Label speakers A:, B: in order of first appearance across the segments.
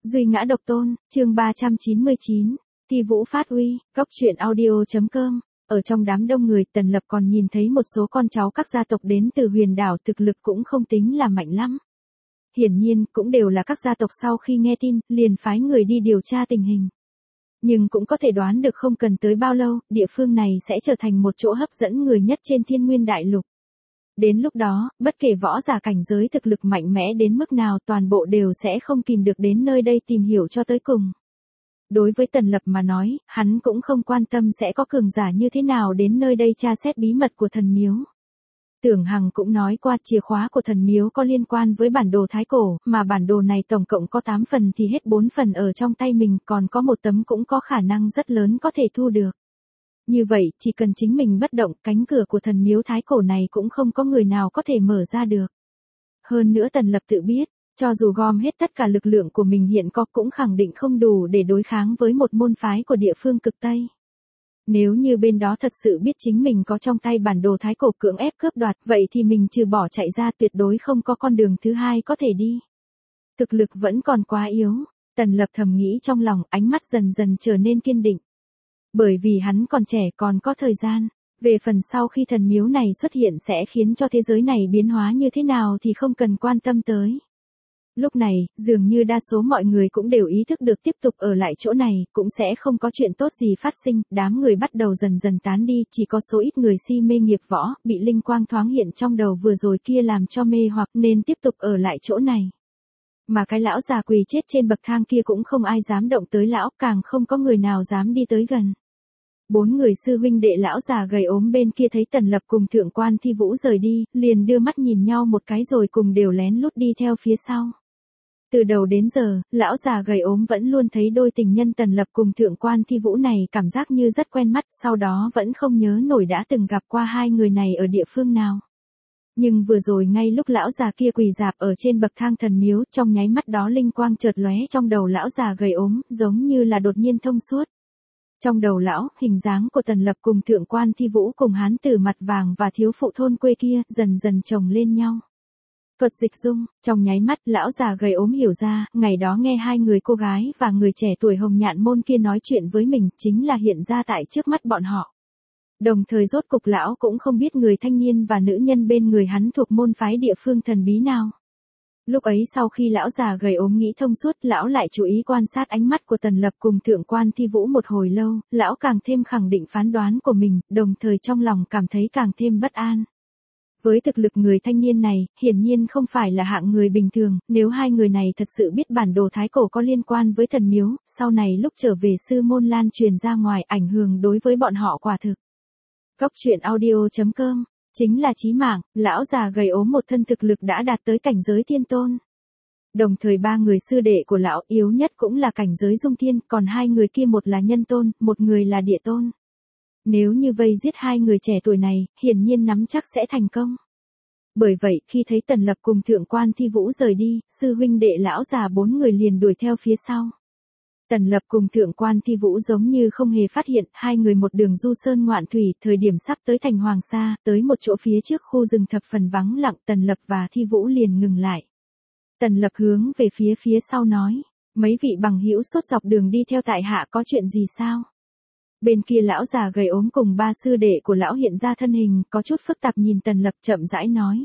A: Duy ngã độc tôn, chương 399, Thi Vũ phát uy, góc truyện audio.com. Ở trong đám đông người, Tần Lập còn nhìn thấy một số con cháu các gia tộc đến từ huyền đảo thực lực cũng không tính là mạnh lắm. Hiển nhiên, cũng đều là các gia tộc sau khi nghe tin, liền phái người đi điều tra tình hình. Nhưng cũng có thể đoán được không cần tới bao lâu, địa phương này sẽ trở thành một chỗ hấp dẫn người nhất trên Thiên Nguyên Đại Lục. Đến lúc đó, bất kể võ giả cảnh giới thực lực mạnh mẽ đến mức nào toàn bộ đều sẽ không kìm được đến nơi đây tìm hiểu cho tới cùng. Đối với Tần Lập mà nói, hắn cũng không quan tâm sẽ có cường giả như thế nào đến nơi đây tra xét bí mật của thần miếu. Tưởng Hằng cũng nói qua chìa khóa của thần miếu có liên quan với bản đồ Thái Cổ, mà bản đồ này tổng cộng có 8 phần thì hết 4 phần ở trong tay mình, còn có một tấm cũng có khả năng rất lớn có thể thu được. Như vậy, chỉ cần chính mình bất động, cánh cửa của thần miếu Thái Cổ này cũng không có người nào có thể mở ra được. Hơn nữa Tần Lập tự biết, cho dù gom hết tất cả lực lượng của mình hiện có cũng khẳng định không đủ để đối kháng với một môn phái của địa phương cực Tây. Nếu như bên đó thật sự biết chính mình có trong tay bản đồ Thái Cổ cưỡng ép cướp đoạt, vậy thì mình trừ bỏ chạy ra tuyệt đối không có con đường thứ hai có thể đi. Thực lực vẫn còn quá yếu, Tần Lập thầm nghĩ trong lòng, ánh mắt dần dần trở nên kiên định. Bởi vì hắn còn trẻ còn có thời gian, về phần sau khi thần miếu này xuất hiện sẽ khiến cho thế giới này biến hóa như thế nào thì không cần quan tâm tới. Lúc này, dường như đa số mọi người cũng đều ý thức được tiếp tục ở lại chỗ này, cũng sẽ không có chuyện tốt gì phát sinh, đám người bắt đầu dần dần tán đi, chỉ có số ít người si mê nghiệp võ, bị linh quang thoáng hiện trong đầu vừa rồi kia làm cho mê hoặc nên tiếp tục ở lại chỗ này. Mà cái lão già quỳ chết trên bậc thang kia cũng không ai dám động tới lão, càng không có người nào dám đi tới gần. 4 người sư huynh đệ lão già gầy ốm bên kia thấy Tần Lập cùng thượng quan Thi Vũ rời đi, liền đưa mắt nhìn nhau một cái rồi cùng đều lén lút đi theo phía sau. Từ đầu đến giờ, lão già gầy ốm vẫn luôn thấy đôi tình nhân Tần Lập cùng thượng quan Thi Vũ này cảm giác như rất quen mắt, sau đó vẫn không nhớ nổi đã từng gặp qua hai người này ở địa phương nào. Nhưng vừa rồi ngay lúc lão già kia quỳ rạp ở trên bậc thang thần miếu, trong nháy mắt đó linh quang chợt lóe trong đầu lão già gầy ốm, giống như là đột nhiên thông suốt. Trong đầu lão, hình dáng của Tần Lập cùng thượng quan Thi Vũ cùng hán tử mặt vàng và thiếu phụ thôn quê kia dần dần chồng lên nhau. Thuật dịch dung, trong nháy mắt lão già gầy ốm hiểu ra, ngày đó nghe hai người cô gái và người trẻ tuổi hồng nhạn môn kia nói chuyện với mình chính là hiện ra tại trước mắt bọn họ. Đồng thời rốt cục lão cũng không biết người thanh niên và nữ nhân bên người hắn thuộc môn phái địa phương thần bí nào. Lúc ấy sau khi lão già gầy ốm nghĩ thông suốt, lão lại chú ý quan sát ánh mắt của Tần Lập cùng thượng quan Thi Vũ một hồi lâu, lão càng thêm khẳng định phán đoán của mình, đồng thời trong lòng cảm thấy càng thêm bất an. Với thực lực người thanh niên này, hiển nhiên không phải là hạng người bình thường, nếu hai người này thật sự biết bản đồ Thái Cổ có liên quan với thần miếu, sau này lúc trở về sư môn lan truyền ra ngoài ảnh hưởng đối với bọn họ quả thực. Góc truyện audio.com, chính là chí mạng, lão già gầy ốm một thân thực lực đã đạt tới cảnh giới thiên tôn. Đồng thời ba người sư đệ của lão yếu nhất cũng là cảnh giới dung thiên, còn hai người kia một là nhân tôn, một người là địa tôn. Nếu như vây giết hai người trẻ tuổi này, hiển nhiên nắm chắc sẽ thành công. Bởi vậy, khi thấy Tần Lập cùng thượng quan Thi Vũ rời đi, sư huynh đệ lão già 4 người liền đuổi theo phía sau. Tần Lập cùng thượng quan Thi Vũ giống như không hề phát hiện, hai người một đường du sơn ngoạn thủy, thời điểm sắp tới thành Hoàng Sa, tới một chỗ phía trước khu rừng thập phần vắng lặng, Tần Lập và Thi Vũ liền ngừng lại. Tần Lập hướng về phía sau nói, mấy vị bằng hữu suốt dọc đường đi theo tại hạ có chuyện gì sao? Bên kia lão già gầy ốm cùng ba sư đệ của lão hiện ra thân hình, có chút phức tạp nhìn Tần Lập chậm rãi nói.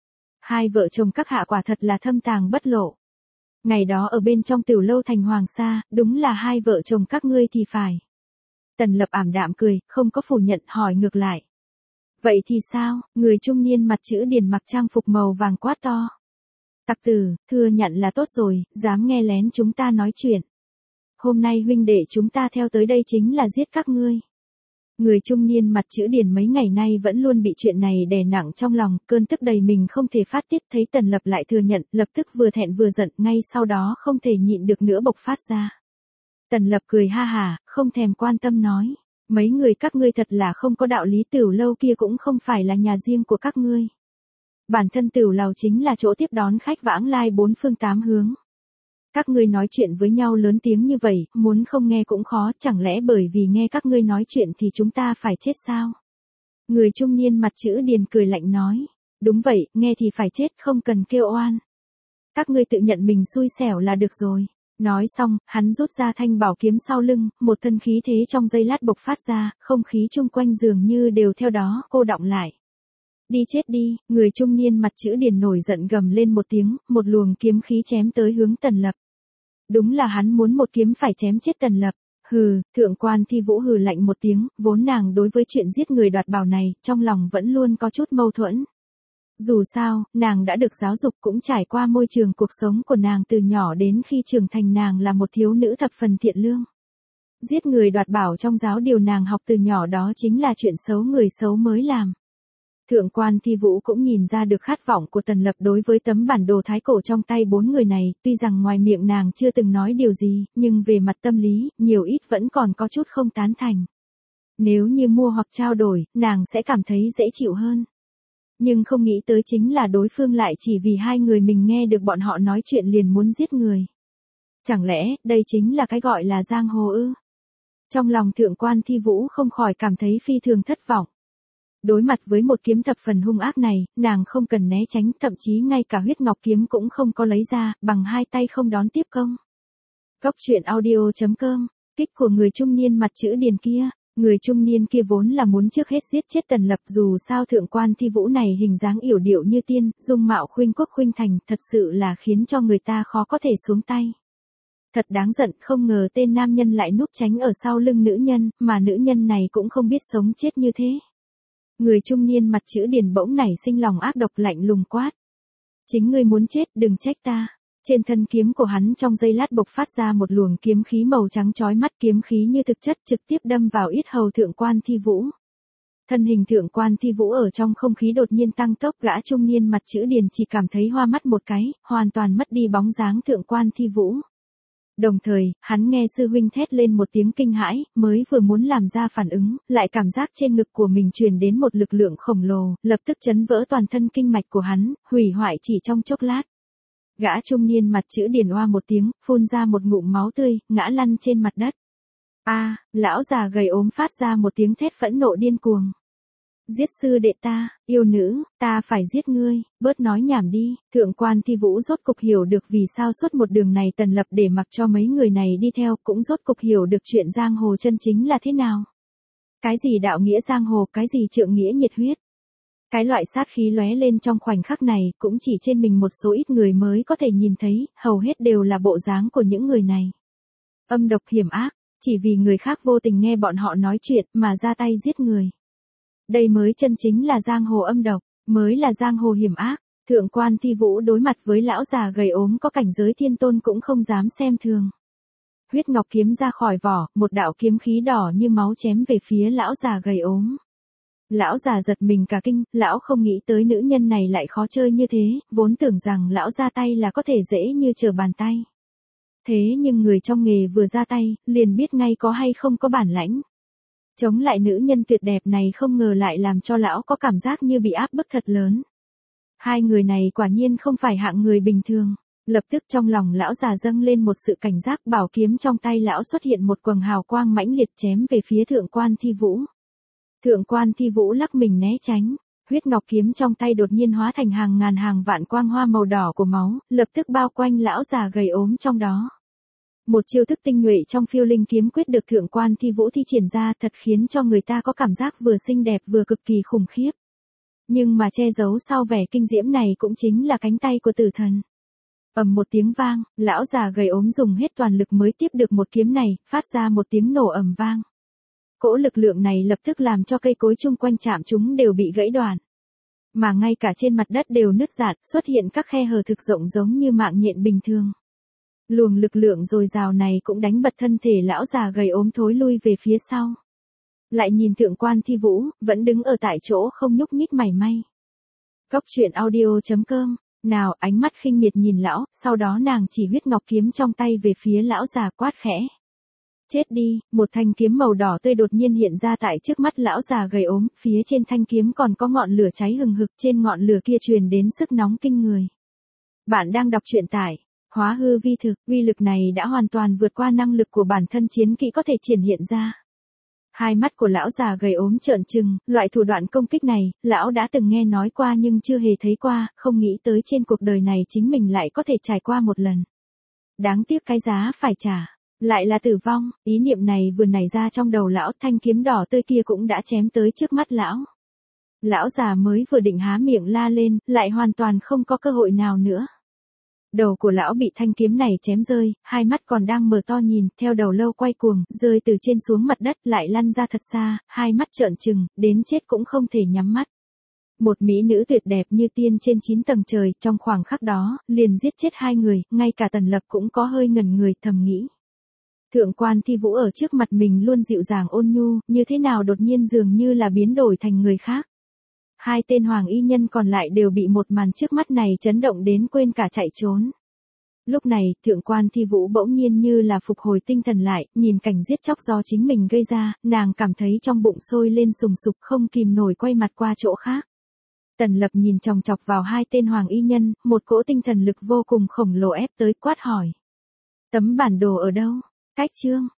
A: Hai vợ chồng các hạ quả thật là thâm tàng bất lộ. Ngày đó ở bên trong tiểu lâu thành Hoàng Sa, đúng là hai vợ chồng các ngươi thì phải. Tần Lập ảm đạm cười, không có phủ nhận, hỏi ngược lại. Vậy thì sao? Người trung niên mặt chữ điền mặc trang phục màu vàng quát to. Tặc tử, thừa nhận là tốt rồi, dám nghe lén chúng ta nói chuyện. Hôm nay huynh đệ chúng ta theo tới đây chính là giết các ngươi. Người trung niên mặt chữ điền mấy ngày nay vẫn luôn bị chuyện này đè nặng trong lòng, cơn tức đầy mình không thể phát tiết, thấy Tần Lập lại thừa nhận, lập tức vừa thẹn vừa giận, ngay sau đó không thể nhịn được nữa bộc phát ra. Tần Lập cười ha hả, không thèm quan tâm nói, mấy người các ngươi thật là không có đạo lý, tiểu lâu kia cũng không phải là nhà riêng của các ngươi. Bản thân tiểu lầu chính là chỗ tiếp đón khách vãng lai bốn phương tám hướng. Các ngươi nói chuyện với nhau lớn tiếng như vậy, muốn không nghe cũng khó, chẳng lẽ bởi vì nghe các ngươi nói chuyện thì chúng ta phải chết sao? Người trung niên mặt chữ điền cười lạnh nói, đúng vậy, nghe thì phải chết, không cần kêu oan. Các ngươi tự nhận mình xui xẻo là được rồi. Nói xong, hắn rút ra thanh bảo kiếm sau lưng, một thân khí thế trong giây lát bộc phát ra, không khí chung quanh dường như đều theo đó cô đọng lại. Đi chết đi, người trung niên mặt chữ điền nổi giận gầm lên một tiếng, một luồng kiếm khí chém tới hướng Tần Lập. Đúng là hắn muốn một kiếm phải chém chết Tần Lập. Hừ, thượng quan Thi Vũ hừ lạnh một tiếng, vốn nàng đối với chuyện giết người đoạt bảo này, trong lòng vẫn luôn có chút mâu thuẫn. Dù sao, nàng đã được giáo dục cũng trải qua môi trường cuộc sống của nàng từ nhỏ đến khi trưởng thành, nàng là một thiếu nữ thập phần thiện lương. Giết người đoạt bảo trong giáo điều nàng học từ nhỏ đó chính là chuyện xấu người xấu mới làm. Thượng quan Thi Vũ cũng nhìn ra được khát vọng của Tần Lập đối với tấm bản đồ thái cổ trong tay bốn người này, tuy rằng ngoài miệng nàng chưa từng nói điều gì, nhưng về mặt tâm lý, nhiều ít vẫn còn có chút không tán thành. Nếu như mua hoặc trao đổi, nàng sẽ cảm thấy dễ chịu hơn. Nhưng không nghĩ tới chính là đối phương lại chỉ vì hai người mình nghe được bọn họ nói chuyện liền muốn giết người. Chẳng lẽ, đây chính là cái gọi là giang hồ ư? Trong lòng thượng quan Thi Vũ không khỏi cảm thấy phi thường thất vọng. Đối mặt với một kiếm thập phần hung ác này, nàng không cần né tránh, thậm chí ngay cả huyết ngọc kiếm cũng không có lấy ra, bằng hai tay không đón tiếp công. Góc truyện audio.com, kích của người trung niên mặt chữ điền kia. Người trung niên kia vốn là muốn trước hết giết chết Tần Lập, dù sao thượng quan Thi Vũ này hình dáng yểu điệu như tiên, dung mạo khuynh quốc khuynh thành, thật sự là khiến cho người ta khó có thể xuống tay. Thật đáng giận, không ngờ tên nam nhân lại núp tránh ở sau lưng nữ nhân, mà nữ nhân này cũng không biết sống chết như thế. Người trung niên mặt chữ điền bỗng nảy sinh lòng ác độc lạnh lùng quát. Chính ngươi muốn chết, đừng trách ta. Trên thân kiếm của hắn trong giây lát bộc phát ra một luồng kiếm khí màu trắng chói mắt, kiếm khí như thực chất trực tiếp đâm vào yết hầu thượng quan Thi Vũ. Thân hình thượng quan Thi Vũ ở trong không khí đột nhiên tăng tốc, gã trung niên mặt chữ điền chỉ cảm thấy hoa mắt một cái, hoàn toàn mất đi bóng dáng thượng quan Thi Vũ. Đồng thời, hắn nghe sư huynh thét lên một tiếng kinh hãi, mới vừa muốn làm ra phản ứng, lại cảm giác trên ngực của mình truyền đến một lực lượng khổng lồ, lập tức chấn vỡ toàn thân kinh mạch của hắn, hủy hoại chỉ trong chốc lát. Gã trung niên mặt chữ điền oa một tiếng, phun ra một ngụm máu tươi, ngã lăn trên mặt đất. A, lão già gầy ốm phát ra một tiếng thét phẫn nộ điên cuồng. Giết sư đệ ta, yêu nữ, ta phải giết ngươi, bớt nói nhảm đi. Thượng quan Thi Vũ rốt cục hiểu được vì sao suốt một đường này Tần Lập để mặc cho mấy người này đi theo, cũng rốt cục hiểu được chuyện giang hồ chân chính là thế nào. Cái gì đạo nghĩa giang hồ, cái gì trượng nghĩa nhiệt huyết. Cái loại sát khí lóe lên trong khoảnh khắc này, cũng chỉ trên mình một số ít người mới có thể nhìn thấy, hầu hết đều là bộ dáng của những người này. Âm độc hiểm ác, chỉ vì người khác vô tình nghe bọn họ nói chuyện mà ra tay giết người. Đây mới chân chính là giang hồ âm độc, mới là giang hồ hiểm ác. Thượng quan Thi Vũ đối mặt với lão già gầy ốm có cảnh giới thiên tôn cũng không dám xem thường. Huyết ngọc kiếm ra khỏi vỏ, một đạo kiếm khí đỏ như máu chém về phía lão già gầy ốm. Lão già giật mình cả kinh, lão không nghĩ tới nữ nhân này lại khó chơi như thế, vốn tưởng rằng lão ra tay là có thể dễ như trở bàn tay. Thế nhưng người trong nghề vừa ra tay, liền biết ngay có hay không có bản lãnh. Chống lại nữ nhân tuyệt đẹp này không ngờ lại làm cho lão có cảm giác như bị áp bức thật lớn. Hai người này quả nhiên không phải hạng người bình thường. Lập tức trong lòng lão già dâng lên một sự cảnh giác, bảo kiếm trong tay lão xuất hiện một quầng hào quang mãnh liệt chém về phía thượng quan Thi Vũ. Thượng quan Thi Vũ lắc mình né tránh, huyết ngọc kiếm trong tay đột nhiên hóa thành hàng ngàn hàng vạn quang hoa màu đỏ của máu, lập tức bao quanh lão già gầy ốm trong đó. Một chiêu thức tinh nhuệ trong phiêu linh kiếm quyết được thượng quan Thi Vũ thi triển ra thật khiến cho người ta có cảm giác vừa xinh đẹp vừa cực kỳ khủng khiếp. Nhưng mà che giấu sau vẻ kinh diễm này cũng chính là cánh tay của tử thần. Ầm một tiếng vang, lão già gầy ốm dùng hết toàn lực mới tiếp được một kiếm này, phát ra một tiếng nổ ầm vang. Cỗ lực lượng này lập tức làm cho cây cối chung quanh chạm chúng đều bị gãy đoạn. Mà ngay cả trên mặt đất đều nứt rạn, xuất hiện các khe hở thực rộng giống như mạng nhện bình thường. Luồng lực lượng dồi dào này cũng đánh bật thân thể lão già gầy ốm thối lui về phía sau. Lại nhìn thượng quan Thi Vũ, vẫn đứng ở tại chỗ không nhúc nhích mảy may. Góc truyện audio.com, nào ánh mắt khinh miệt nhìn lão, sau đó nàng chỉ huyết ngọc kiếm trong tay về phía lão già quát khẽ. Chết đi, một thanh kiếm màu đỏ tươi đột nhiên hiện ra tại trước mắt lão già gầy ốm, phía trên thanh kiếm còn có ngọn lửa cháy hừng hực, trên ngọn lửa kia truyền đến sức nóng kinh người. Bạn đang đọc truyện tại Hóa hư vi thực, uy lực này đã hoàn toàn vượt qua năng lực của bản thân chiến kỹ có thể triển hiện ra. Hai mắt của lão già gầy ốm trợn trừng, loại thủ đoạn công kích này, lão đã từng nghe nói qua nhưng chưa hề thấy qua, không nghĩ tới trên cuộc đời này chính mình lại có thể trải qua một lần. đáng tiếc cái giá phải trả lại là tử vong, ý niệm này vừa nảy ra trong đầu lão, thanh kiếm đỏ tươi kia cũng đã chém tới trước mắt lão. Lão già mới vừa định há miệng la lên, lại hoàn toàn không có cơ hội nào nữa. Đầu của lão bị thanh kiếm này chém rơi, hai mắt còn đang mở to nhìn, theo đầu lâu quay cuồng, rơi từ trên xuống mặt đất, lại lăn ra thật xa, hai mắt trợn trừng, đến chết cũng không thể nhắm mắt. Một mỹ nữ tuyệt đẹp như tiên trên 9 tầng trời, trong khoảng khắc đó, liền giết chết hai người, ngay cả Tần Lập cũng có hơi ngẩn người, thầm nghĩ. Thượng quan Thi Vũ ở trước mặt mình luôn dịu dàng ôn nhu, như thế nào đột nhiên dường như là biến đổi thành người khác. Hai tên hoàng y nhân còn lại đều bị một màn trước mắt này chấn động đến quên cả chạy trốn. Lúc này, thượng quan Thi Vũ bỗng nhiên như là phục hồi tinh thần lại, nhìn cảnh giết chóc do chính mình gây ra, nàng cảm thấy trong bụng sôi lên sùng sục không kìm nổi quay mặt qua chỗ khác. Tần Lập nhìn chòng chọc vào hai tên hoàng y nhân, một cỗ tinh thần lực vô cùng khổng lồ ép tới, quát hỏi. Tấm bản đồ ở đâu? Cách chương.